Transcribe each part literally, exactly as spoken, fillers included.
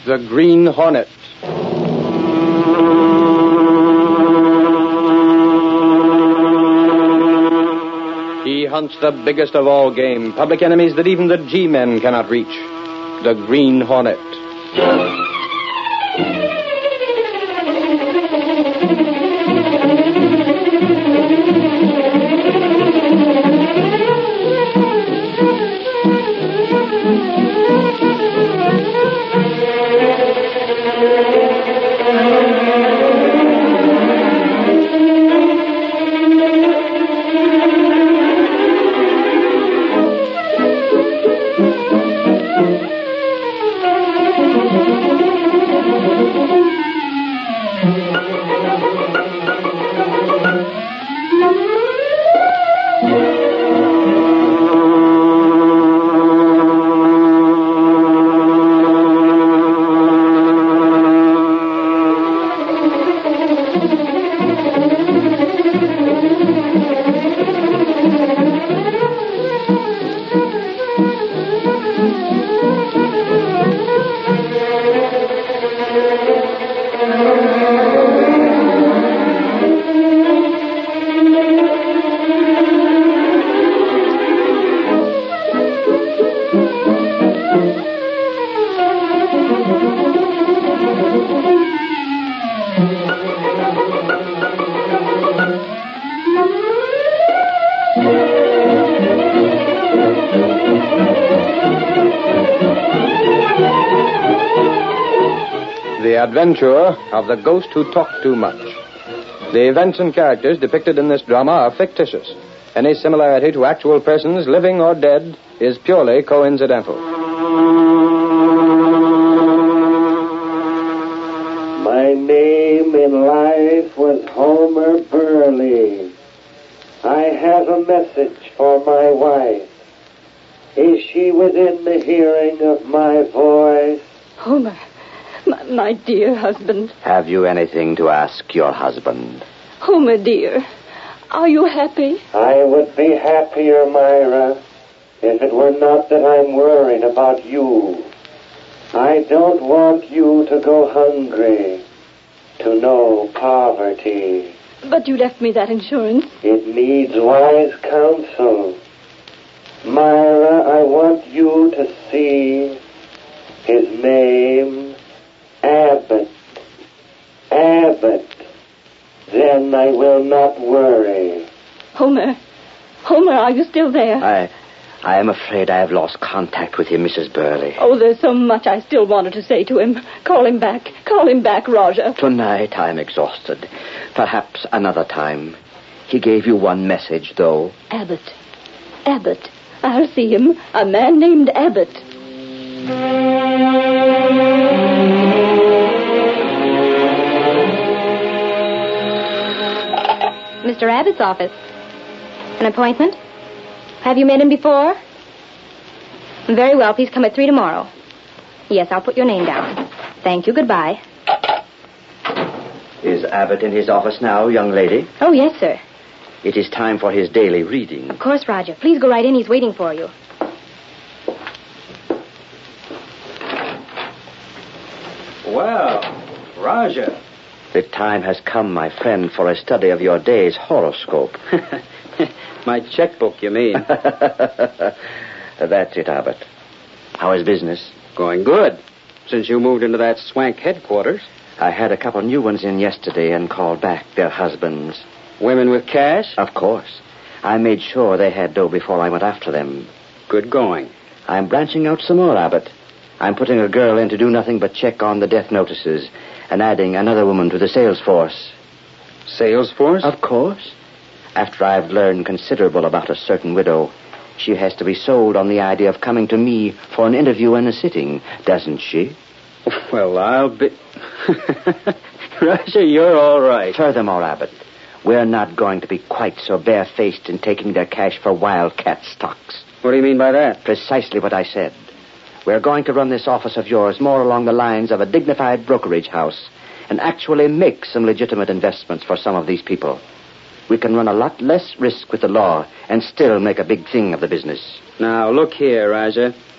The Green Hornet. He hunts the biggest of all game, public enemies that even the G-men cannot reach. The Green Hornet. The Adventure of the Ghost Who Talked Too Much. The events and characters depicted in this drama are fictitious. Any similarity to actual persons, living or dead, is purely coincidental. My name in life was Homer Burley. I have a message for my wife. Is she within the hearing of my voice? Homer. My, my dear husband. Have you anything to ask your husband? Homer, dear, are you happy? I would be happier, Myra, if it were not that I'm worried about you. I don't want you to go hungry, to know poverty. But you left me that insurance. It needs wise counsel. Myra, I want you to see his name, Abbott. Abbott. Then I will not worry. Homer. Homer, are you still there? I... I am afraid I have lost contact with him, Missus Burley. Oh, there's so much I still wanted to say to him. Call him back. Call him back, Roger. Tonight I am exhausted. Perhaps another time. He gave you one message, though. Abbott. Abbott. I'll see him. A man named Abbott. Mister Abbott's office. An appointment? Have you met him before? Very well. Please come at three tomorrow. Yes, I'll put your name down. Thank you. Goodbye. Is Abbott in his office now, young lady? Oh, yes, sir. It is time for his daily reading. Of course, Roger. Please go right in. He's waiting for you. Well, Roger. The time has come, my friend, for a study of your day's horoscope. My checkbook, you mean? That's it, Abbott. How is business? Going good. Since you moved into that swank headquarters. I had a couple new ones in yesterday and called back their husbands. Women with cash? Of course. I made sure they had dough before I went after them. Good going. I'm branching out some more, Abbott. I'm putting a girl in to do nothing but check on the death notices and adding another woman to the sales force. Sales force? Of course. After I've learned considerable about a certain widow, she has to be sold on the idea of coming to me for an interview and a sitting, doesn't she? Well, I'll be... Roger, you're all right. Furthermore, Abbott, we're not going to be quite so barefaced in taking their cash for wildcat stocks. What do you mean by that? Precisely what I said. We're going to run this office of yours more along the lines of a dignified brokerage house and actually make some legitimate investments for some of these people. We can run a lot less risk with the law and still make a big thing of the business. Now, look here, Roger.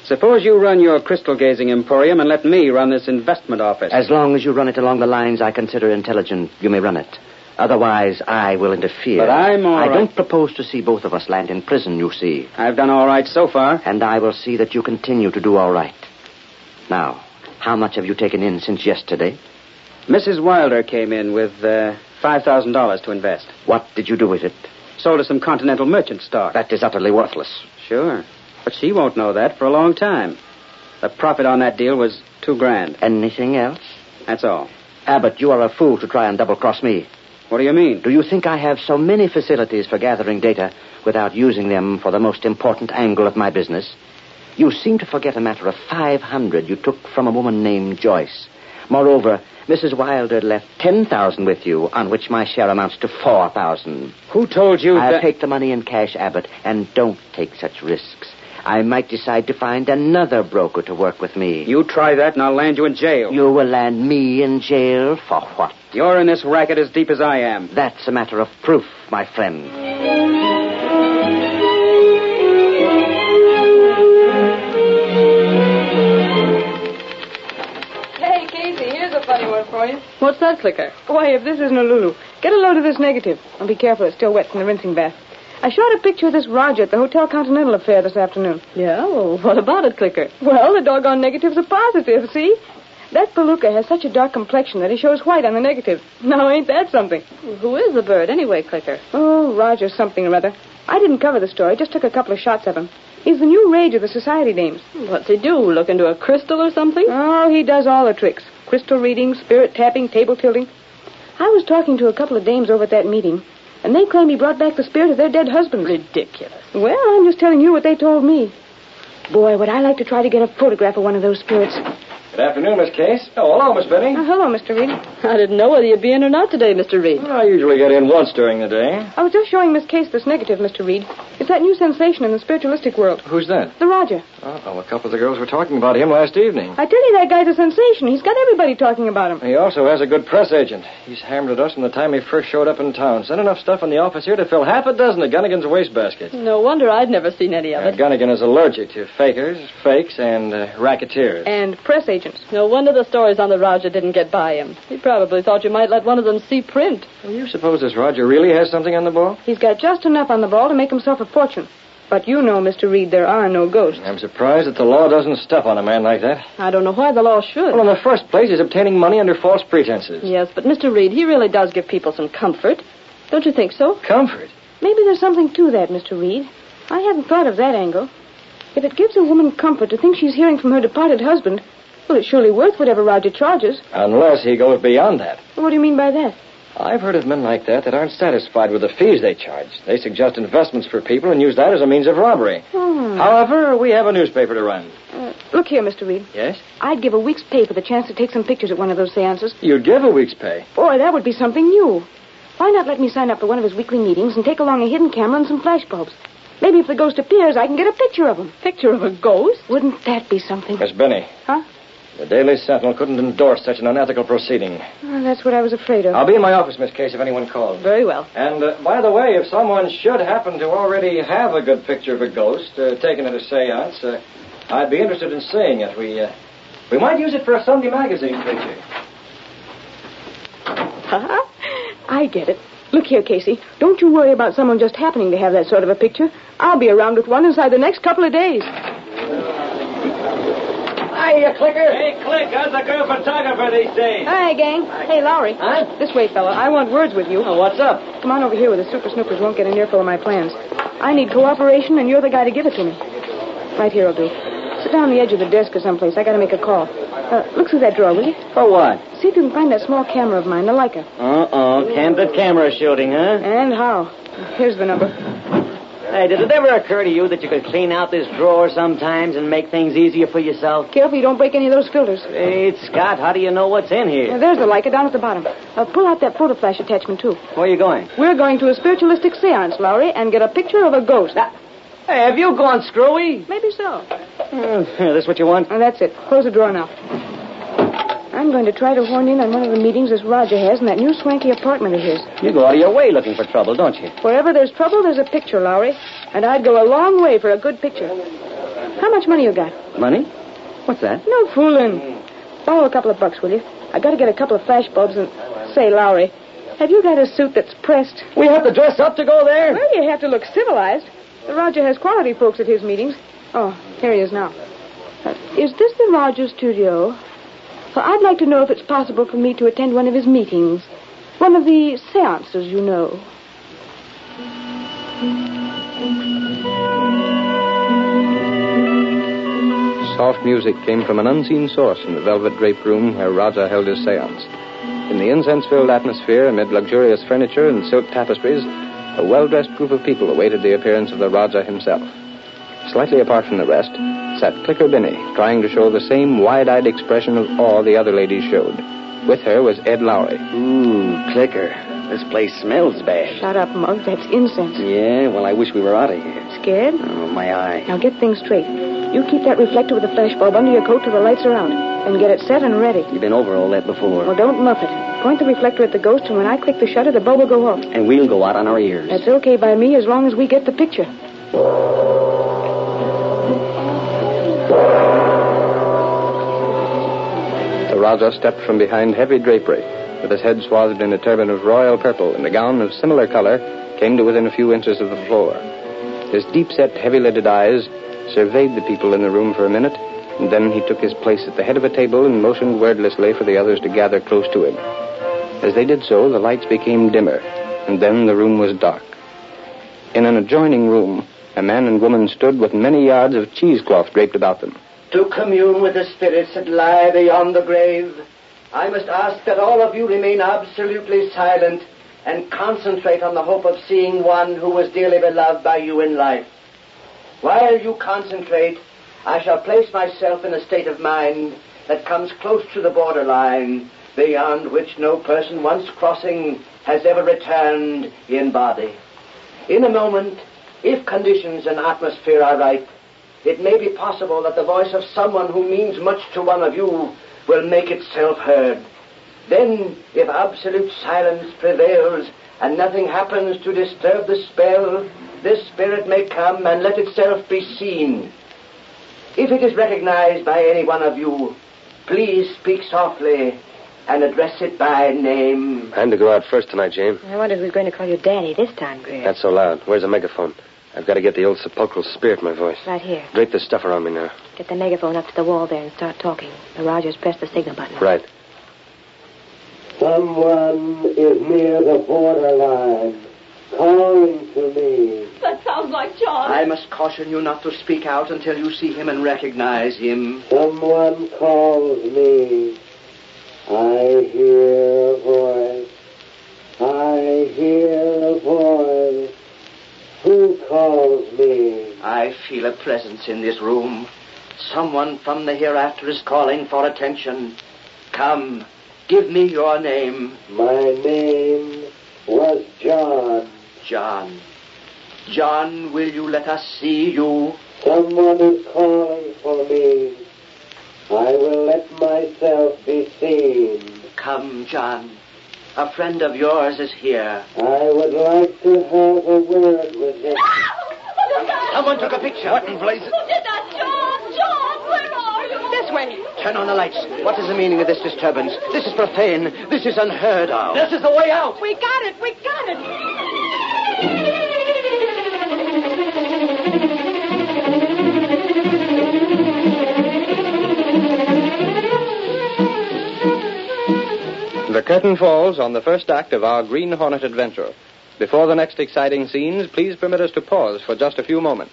Suppose you run your crystal-gazing emporium and let me run this investment office. As long as you run it along the lines I consider intelligent, you may run it. Otherwise, I will interfere. But I'm all I right. don't propose to see both of us land in prison, you see. I've done all right so far. And I will see that you continue to do all right. Now, how much have you taken in since yesterday? Missus Wilder came in with uh, five thousand dollars to invest. What did you do with it? Sold her some Continental Merchant stock. That is utterly worthless. Sure. But she won't know that for a long time. The profit on that deal was two grand. Anything else? That's all. Abbott, you are a fool to try and double-cross me. What do you mean? Do you think I have so many facilities for gathering data without using them for the most important angle of my business? You seem to forget a matter of five hundred you took from a woman named Joyce. Moreover, Missus Wilder left ten thousand with you, on which my share amounts to four thousand. Who told you I'll that... take the money in cash, Abbott, and don't take such risks. I might decide to find another broker to work with me. You try that and I'll land you in jail. You will land me in jail for what? You're in this racket as deep as I am. That's a matter of proof, my friend. Hey, Casey, here's a funny one for you. What's that, Clicker? Why, if this isn't a Lulu, get a load of this negative. And be careful, it's still wet from the rinsing bath. I shot a picture of this Roger at the Hotel Continental affair this afternoon. Yeah? Well, what about it, Clicker? Well, the doggone negative's a positive, see? That Palooka has such a dark complexion that he shows white on the negative. Now, ain't that something? Who is the bird, anyway, Clicker? Oh, Roger something or other. I didn't cover the story, just took a couple of shots of him. He's the new rage of the society dames. What's he do? Look into a crystal or something? Oh, he does all the tricks. Crystal reading, spirit tapping, table tilting. I was talking to a couple of dames over at that meeting, and they claim he brought back the spirit of their dead husbands. Ridiculous. Well, I'm just telling you what they told me. Boy, would I like to try to get a photograph of one of those spirits. Good afternoon, Miss Case. Oh, hello, Miss Benny. Uh, hello, Mister Reed. I didn't know whether you'd be in or not today, Mister Reed. I usually get in once during the day. I was just showing Miss Case this negative, Mister Reed. It's that new sensation in the spiritualistic world. Who's that? The Roger. Oh, a couple of the girls were talking about him last evening. I tell you, that guy's a sensation. He's got everybody talking about him. He also has a good press agent. He's hammered at us from the time he first showed up in town. Sent enough stuff in the office here to fill half a dozen of Gunnigan's wastebasket. No wonder I'd never seen any of Uh, it. Gunnigan is allergic to fakers, fakes, and uh, racketeers. And press agents. No wonder the stories on the Roger didn't get by him. He probably thought you might let one of them see print. Well, you suppose this Roger really has something on the ball? He's got just enough on the ball to make himself a fortune. But you know, Mister Reed, there are no ghosts. I'm surprised that the law doesn't step on a man like that. I don't know why the law should. Well, in the first place, he's obtaining money under false pretenses. Yes, but Mister Reed, he really does give people some comfort. Don't you think so? Comfort? Maybe there's something to that, Mister Reed. I hadn't thought of that angle. If it gives a woman comfort to think she's hearing from her departed husband, well, it's surely worth whatever Roger charges. Unless he goes beyond that. What do you mean by that? I've heard of men like that that aren't satisfied with the fees they charge. They suggest investments for people and use that as a means of robbery. Hmm. However, we have a newspaper to run. Uh, look here, Mister Reed. Yes? I'd give a week's pay for the chance to take some pictures at one of those seances. You'd give a week's pay. Boy, that would be something new. Why not let me sign up for one of his weekly meetings and take along a hidden camera and some flash bulbs? Maybe if the ghost appears, I can get a picture of him. Picture of a ghost? Wouldn't that be something? Miss Benny. Huh? The Daily Sentinel couldn't endorse such an unethical proceeding. Oh, that's what I was afraid of. I'll be in my office, Miss Case, if anyone calls. Very well. And, uh, by the way, if someone should happen to already have a good picture of a ghost uh, taken at a seance, uh, I'd be interested in seeing it. We, uh, we might use it for a Sunday magazine picture. Huh? I get it. Look here, Casey. Don't you worry about someone just happening to have that sort of a picture. I'll be around with one inside the next couple of days. Hiya, Clicker. Hey, Click, how's a girl photographer these days? Hi, gang. Hey, Lowry. Huh? This way, fella. I want words with you. Oh, what's up? Come on over here where the super snoopers won't get an earful of my plans. I need cooperation, and you're the guy to give it to me. Right here will do. Sit down on the edge of the desk or someplace. I gotta make a call. Uh, look through that drawer, will you? For what? See if you can find that small camera of mine, the Leica. Uh-oh, candid camera shooting, huh? And how? Here's the number. Hey, did it ever occur to you that you could clean out this drawer sometimes and make things easier for yourself? Careful you don't break any of those filters. Hey, Scott, how do you know what's in Uh, here? there's the Leica down at the bottom. Uh, pull out that photo flash attachment, too. Where are you going? We're going to a spiritualistic seance, Lowry, and get a picture of a ghost. Hey, have you gone screwy? Maybe so. Uh, this what you want? Oh, that's it. Close the drawer now. I'm going to try to horn in on one of the meetings this Roger has in that new swanky apartment of his. You go out of your way looking for trouble, don't you? Wherever there's trouble, there's a picture, Lowry. And I'd go a long way for a good picture. How much money you got? Money? What's that? No fooling. Borrow a couple of bucks, will you? I got to get a couple of flash bulbs and... Say, Lowry, have you got a suit that's pressed? We have to dress up to go there? Well, you have to look civilized. Roger has quality folks at his meetings. Oh, here he is now. Uh, is this the Roger studio? Well, I'd like to know if it's possible for me to attend one of his meetings. One of the seances, you know. Soft music came from an unseen source in the velvet draped room where Raja held his seance. In the incense-filled atmosphere, amid luxurious furniture and silk tapestries, a well-dressed group of people awaited the appearance of the Raja himself. Slightly apart from the rest sat Clicker Binney, trying to show the same wide-eyed expression of awe the other ladies showed. With her was Ed Lowry. Ooh, Clicker. This place smells bad. Shut up, Mug. That's incense. Yeah, well, I wish we were out of here. Scared? Oh, my eye. Now get things straight. You keep that reflector with the flash bulb under your coat till the lights are out. And get it set and ready. You've been over all that before. Well, don't muff it. Point the reflector at the ghost, and when I click the shutter, the bulb will go off. And we'll go out on our ears. That's okay by me as long as we get the picture. The Raja stepped from behind heavy drapery, with his head swathed in a turban of royal purple and a gown of similar color, came to within a few inches of the floor. His deep-set, heavy-lidded eyes surveyed the people in the room for a minute, and then he took his place at the head of a table and motioned wordlessly for the others to gather close to him. As they did so, the lights became dimmer, and then the room was dark. In an adjoining room, a man and woman stood with many yards of cheesecloth draped about them. To commune with the spirits that lie beyond the grave, I must ask that all of you remain absolutely silent and concentrate on the hope of seeing one who was dearly beloved by you in life. While you concentrate, I shall place myself in a state of mind that comes close to the borderline, beyond which no person once crossing has ever returned in body. In a moment, if conditions and atmosphere are right, it may be possible that the voice of someone who means much to one of you will make itself heard. Then, if absolute silence prevails and nothing happens to disturb the spell, this spirit may come and let itself be seen. If it is recognized by any one of you, please speak softly and address it by name. I'm to go out first tonight, Jane. I wondered who's going to call you Daddy this time, Greer. Not so loud. Where's the megaphone? I've got to get the old sepulchral spirit in my voice. Right here. Drape this stuff around me now. Get the megaphone up to the wall there and start talking. The Rogers press the signal button. Right. Someone is near the borderline, calling to me. That sounds like John. I must caution you not to speak out until you see him and recognize him. Someone calls me. I hear a voice. I hear a voice. Who calls me? I feel a presence in this room. Someone from the hereafter is calling for attention. Come, give me your name. My name was John. John. John, will you let us see you? Someone is calling for me. I will let myself be seen. Come, John. A friend of yours is here. I would like to have a word with him. Someone took a picture. What in blazes? Who did that? John! John, where are you? This way. Turn on the lights. What is the meaning of this disturbance? This is profane. This is unheard of. This is the way out. We got it. We got it. The curtain falls on the first act of our Green Hornet adventure. Before the next exciting scenes, please permit us to pause for just a few moments.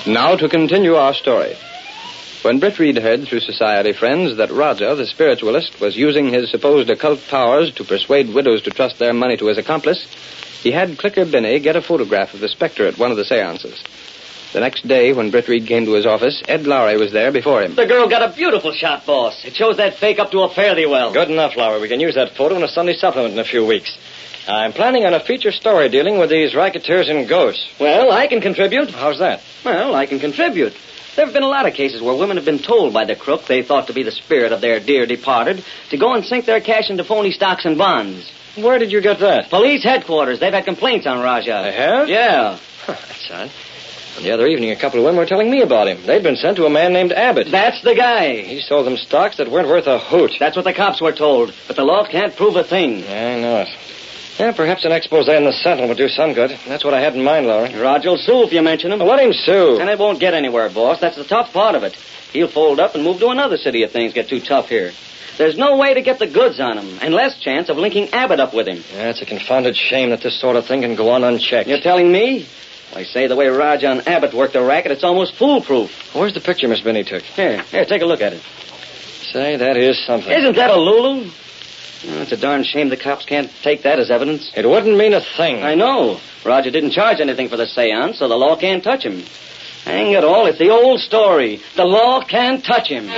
Now to continue our story. When Britt Reed heard through society friends that Roger, the spiritualist, was using his supposed occult powers to persuade widows to trust their money to his accomplice, he had Clicker Binney get a photograph of the specter at one of the seances. The next day, when Britt Reed came to his office, Ed Lowry was there before him. The girl got a beautiful shot, boss. It shows that fake up to a fairly well. Good enough, Lowry. We can use that photo in a Sunday supplement in a few weeks. I'm planning on a feature story dealing with these racketeers and ghosts. Well, I can contribute. How's that? Well, I can contribute. There have been a lot of cases where women have been told by the crook they thought to be the spirit of their dear departed to go and sink their cash into phony stocks and bonds. Where did you get that? Police headquarters. They've had complaints on Raja. They have? Yeah. Huh, that's odd. And the other evening, a couple of women were telling me about him. They'd been sent to a man named Abbott. That's the guy. He sold them stocks that weren't worth a hoot. That's what the cops were told. But the law can't prove a thing. Yeah, I know it. Yeah, perhaps an expose in the Sentinel would do some good. That's what I had in mind, Lowry. Roger will sue if you mention him. Well, let him sue. And it won't get anywhere, boss. That's the tough part of it. He'll fold up and move to another city if things get too tough here. There's no way to get the goods on him, and less chance of linking Abbott up with him. Yeah, it's a confounded shame that this sort of thing can go on unchecked. You're telling me? I say the way Raja and Abbott worked the racket, it's almost foolproof. Where's the picture Miss Binney took? Here, here, take a look at it. Say, that is something. Isn't that a Lulu? Oh, it's a darn shame the cops can't take that as evidence. It wouldn't mean a thing. I know. Roger didn't charge anything for the seance, so the law can't touch him. Hang it all, it's the old story. The law can't touch him.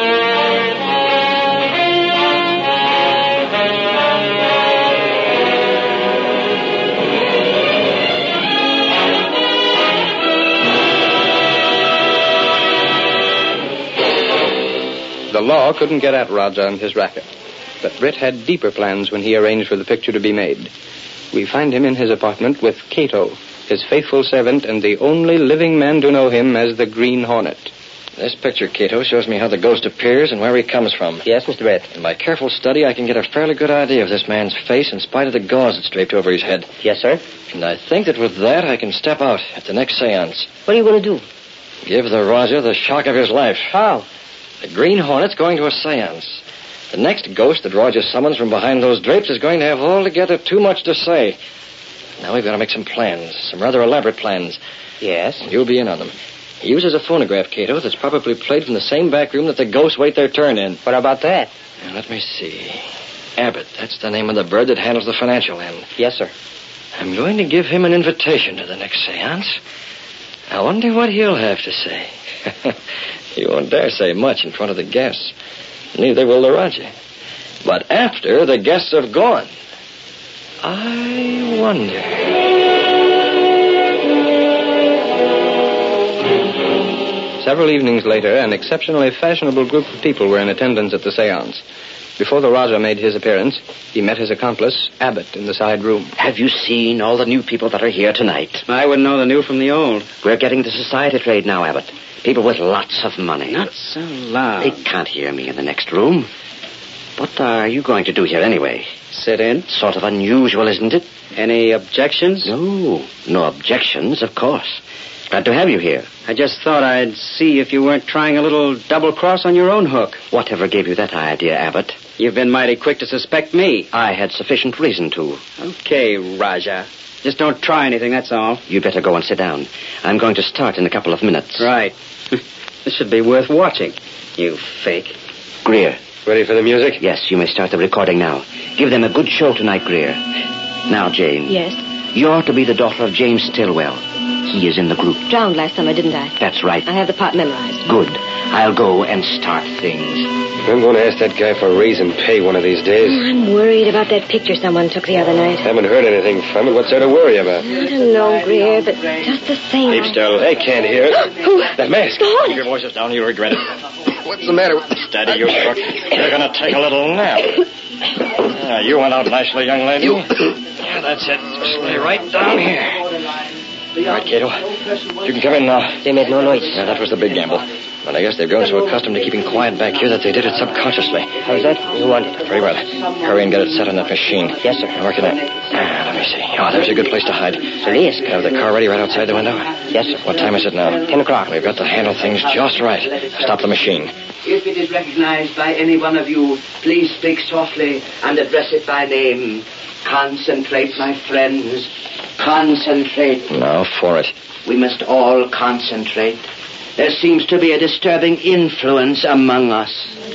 The law couldn't get at Raja and his racket. But Britt had deeper plans when he arranged for the picture to be made. We find him in his apartment with Cato, his faithful servant and the only living man to know him as the Green Hornet. This picture, Cato, shows me how the ghost appears and where he comes from. Yes, Mister Britt. In my careful study, I can get a fairly good idea of this man's face in spite of the gauze that's draped over his head. Yes, sir. And I think that with that, I can step out at the next seance. What are you going to do? Give the Raja the shock of his life. How? The Green Hornet's going to a seance. The next ghost that Roger summons from behind those drapes is going to have altogether too much to say. Now we've got to make some plans, some rather elaborate plans. Yes? You'll be in on them. He uses a phonograph, Cato, that's probably played from the same back room that the ghosts wait their turn in. What about that? Now, let me see. Abbott, that's the name of the bird that handles the financial end. Yes, sir. I'm going to give him an invitation to the next seance. I wonder what he'll have to say. He won't dare say much in front of the guests. Neither will the Raja. But after the guests have gone, I wonder. Several evenings later, an exceptionally fashionable group of people were in attendance at the seance. Before the Raja made his appearance, he met his accomplice, Abbott, in the side room. Have you seen all the new people that are here tonight? I wouldn't know the new from the old. We're getting the society trade now, Abbott. People with lots of money. Not so loud. They can't hear me in the next room. What are you going to do here anyway? Sit in. Sort of unusual, isn't it? Any objections? No, no objections, of course. Glad to have you here. I just thought I'd see if you weren't trying a little double cross on your own hook. Whatever gave you that idea, Abbott? You've been mighty quick to suspect me. I had sufficient reason to. Okay, Raja. Just don't try anything, that's all. You'd better go and sit down. I'm going to start in a couple of minutes. Right. This should be worth watching. You fake. Greer. Ready for the music? Yes, you may start the recording now. Give them a good show tonight, Greer. Now, Jane. Yes? You're to be the daughter of James Stillwell. He is in the group. Drowned last summer, didn't I? That's right. I have the part memorized. Good. I'll go and start things. I'm going to ask that guy for a raise and pay one of these days. Oh, I'm worried about that picture someone took the other night. Haven't heard anything from it. What's there to worry about? I don't know, Greer, but just the same. Keep still. They can't hear it. Who? That mask. The Hornet. Keep your voices down. You'll regret it. What's the matter with... Steady, you crook. You're going to take a little nap. Yeah, you went out nicely, young lady. You... Yeah, that's it. Just lay right down here. All right, Cato. You can come in now. They made no noise. Yeah, that was the big gamble. But I guess they've grown so accustomed to keeping quiet back here that they did it subconsciously. How's that? You want it? Very well. Hurry and get it set on that machine. Yes, sir. Now, work it out. Ah, let me see. Oh, there's a good place to hide. Police. Have the car ready right outside the window? Yes, sir. What time is it now? Ten o'clock. We've got to handle things just right. Stop the machine. If it is recognized by any one of you, please speak softly and address it by name. Concentrate, my friends. Concentrate. Now for it. We must all concentrate. There seems to be a disturbing influence among us.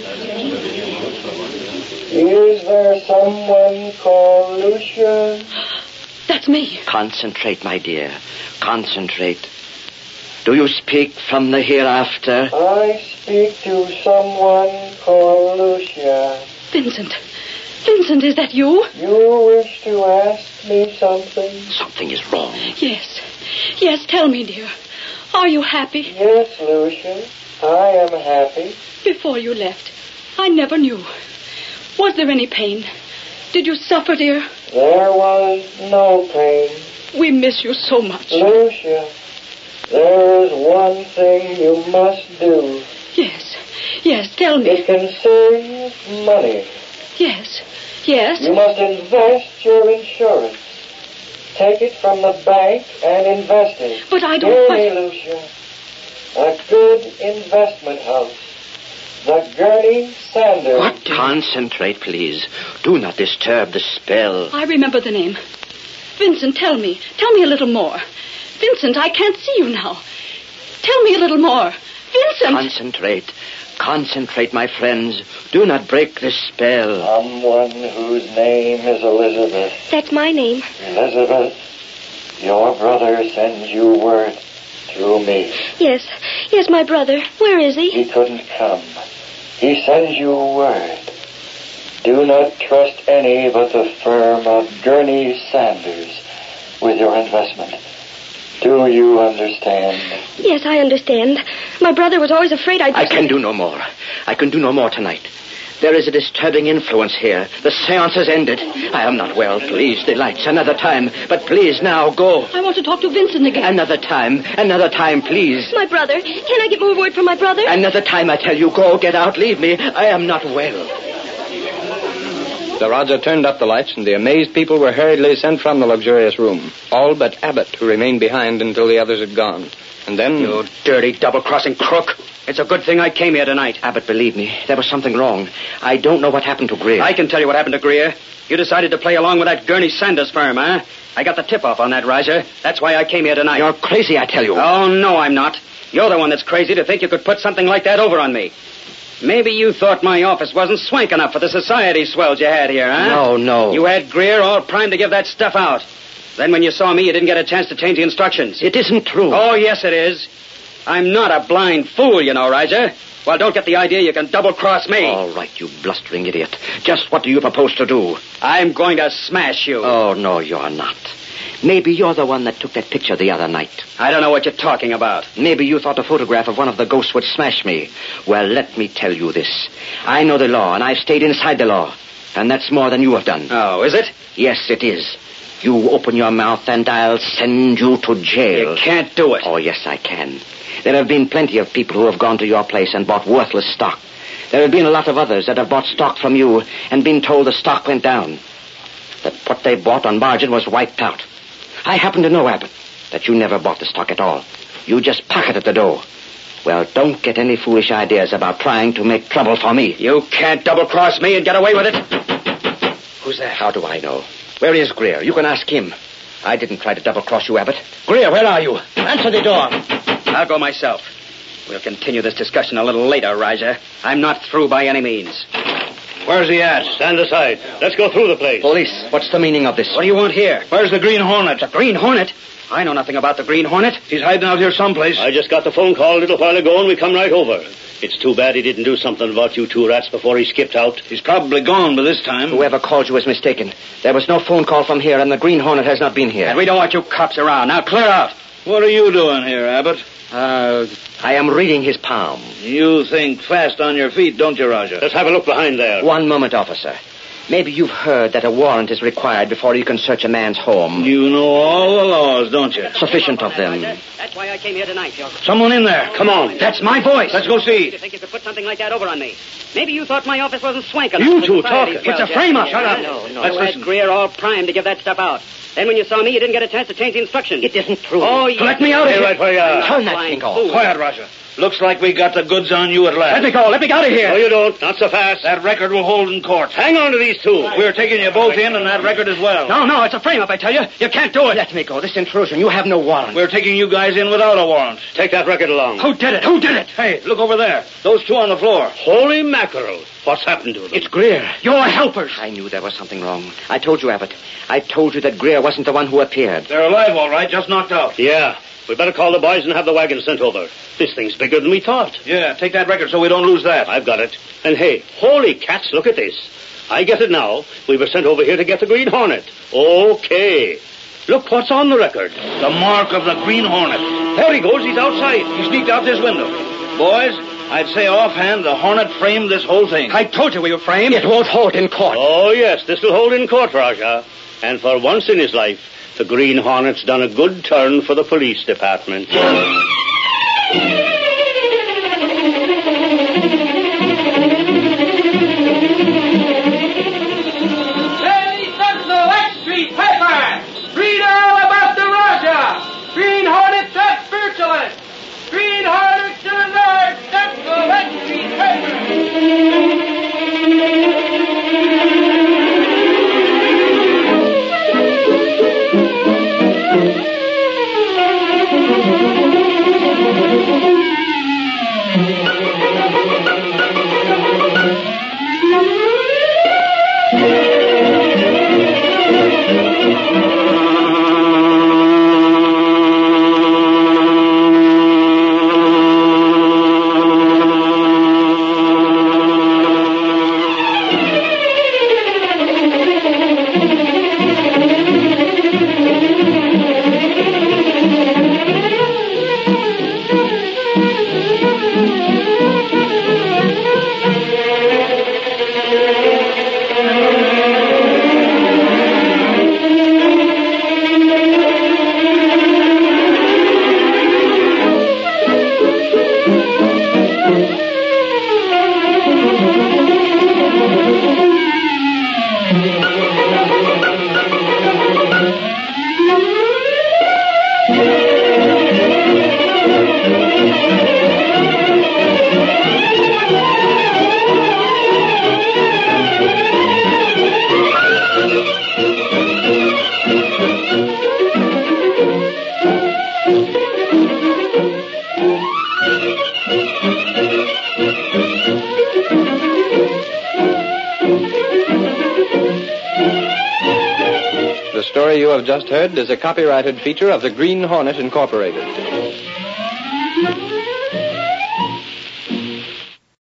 Is there someone called Lucia? That's me. Concentrate, my dear. Concentrate. Do you speak from the hereafter? I speak to someone called Lucia. Vincent. Vincent, is that you? You wish to ask me something? Something is wrong. Yes. Yes, tell me, dear. Are you happy? Yes, Lucia. I am happy. Before you left, I never knew. Was there any pain? Did you suffer, dear? There was no pain. We miss you so much. Lucia, there is one thing you must do. Yes. Yes, tell me. It can save money. Yes. Yes. You must invest your insurance. Take it from the bank and invest it. But I don't... Hear but... me, Lucia. A good investment house. The Gurney Sanders. What? Concentrate, please. Do not disturb the spell. I remember the name. Vincent, tell me. Tell me a little more. Vincent, I can't see you now. Tell me a little more. Vincent! Concentrate. Concentrate, my friends. Do not break the spell. Someone whose name is Elizabeth. That's my name. Elizabeth, your brother sends you word through me. Yes. Yes, my brother. Where is he? He couldn't come. He sends you word. Do not trust any but the firm of Gurney Sanders with your investment. Do you understand? Yes, I understand. My brother was always afraid I'd... I can do no more. I can do no more tonight. There is a disturbing influence here. The seance has ended. I am not well. Please, the lights. Another time. But please, now, go. I want to talk to Vincent again. Another time. Another time, please. My brother. Can I get more word from my brother? Another time, I tell you. Go, get out, leave me. I am not well. The Raja turned up the lights, and the amazed people were hurriedly sent from the luxurious room. All but Abbott, who remained behind until the others had gone. And then... You dirty, double-crossing crook. It's a good thing I came here tonight. Abbott, believe me, there was something wrong. I don't know what happened to Greer. I can tell you what happened to Greer. You decided to play along with that Gurney Sanders firm, huh? I got the tip-off on that, Raja. That's why I came here tonight. You're crazy, I tell you. Oh, no, I'm not. You're the one that's crazy to think you could put something like that over on me. Maybe you thought my office wasn't swank enough for the society swells you had here, huh? No, no. You had Greer all primed to give that stuff out. Then when you saw me, you didn't get a chance to change the instructions. It isn't true. Oh, yes, it is. I'm not a blind fool, you know, Raja. Well, don't get the idea you can double-cross me. All right, you blustering idiot. Just what do you propose to do? I'm going to smash you. Oh, no, you're not. Maybe you're the one that took that picture the other night. I don't know what you're talking about. Maybe you thought a photograph of one of the ghosts would smash me. Well, let me tell you this. I know the law, and I've stayed inside the law. And that's more than you have done. Oh, is it? Yes, it is. You open your mouth, and I'll send you to jail. You can't do it. Oh, yes, I can. There have been plenty of people who have gone to your place and bought worthless stock. There have been a lot of others that have bought stock from you and been told the stock went down. That what they bought on margin was wiped out. I happen to know, Abbott, that you never bought the stock at all. You just pocketed the dough. Well, don't get any foolish ideas about trying to make trouble for me. You can't double-cross me and get away with it. Who's that? How do I know? Where is Greer? You can ask him. I didn't try to double-cross you, Abbott. Greer, where are you? Answer the door. I'll go myself. We'll continue this discussion a little later, Raja. I'm not through by any means. Where's he at? Stand aside. Let's go through the place. Police, what's the meaning of this? What do you want here? Where's the Green Hornet? The Green Hornet? I know nothing about the Green Hornet. He's hiding out here someplace. I just got the phone call a little while ago, and we come right over. It's too bad he didn't do something about you two rats before he skipped out. He's probably gone by this time. Whoever called you is mistaken. There was no phone call from here, and the Green Hornet has not been here. And we don't want you cops around. Now clear out. What are you doing here, Abbott? Uh, I am reading his palm. You think fast on your feet, don't you, Roger? Let's have a look behind there. One moment, officer. Maybe you've heard that a warrant is required before you can search a man's home. You know all the laws, don't you? Sufficient of them. That's why I came here tonight, Joe. Someone in there. Come on. That's my voice. Let's go see. You think you could put something like that over on me? Maybe you thought my office wasn't swank enough. You for two society talking. swells, It's a yeah. frame-up. Shut Yeah, up. No, no. Let's You had listen. Greer all primed to give that stuff out. Then when you saw me, you didn't get a chance to change the instructions. It isn't true. Oh, you... Let me out of Stay here. right where you are. Turn that Flying thing off. fool. Quiet, Roger. Looks like we got the goods on you at last. Let me go. Let me get out of here. No, you don't. Not so fast. That record will hold in court. Hang on to these two. We're taking you both in and that record as well. No, no, it's a frame-up, I tell you. You can't do it. Let me go. This intrusion. You have no warrant. We're taking you guys in without a warrant. Take that record along. Who did it? Who did it? Hey, look over there. Those two on the floor. Holy mackerel. What's happened to them? It's Greer. You're helpers. I knew there was something wrong. I told you, Abbott. I told you that Greer wasn't the one who appeared. They're alive, all right, just knocked out. Yeah. We better call the boys and have the wagon sent over. This thing's bigger than we thought. Yeah, take that record so we don't lose that. I've got it. And hey, holy cats, look at this. I get it now. We were sent over here to get the Green Hornet. Okay. Look what's on the record. The mark of the Green Hornet. There he goes. He's outside. He sneaked out this window. Boys, I'd say offhand the Hornet framed this whole thing. I told you we were framed. It won't hold in court. Oh, yes, this will hold in court, Raja. And for once in his life, the Green Hornet's done a good turn for the police department. Hey, Sentinel X Street paper! Read all about the Raja! Green Hornet trap spiritualist! Green Hornet to the north! Sentinel X Street paper! The story you have just heard is a copyrighted feature of the Green Hornet Incorporated.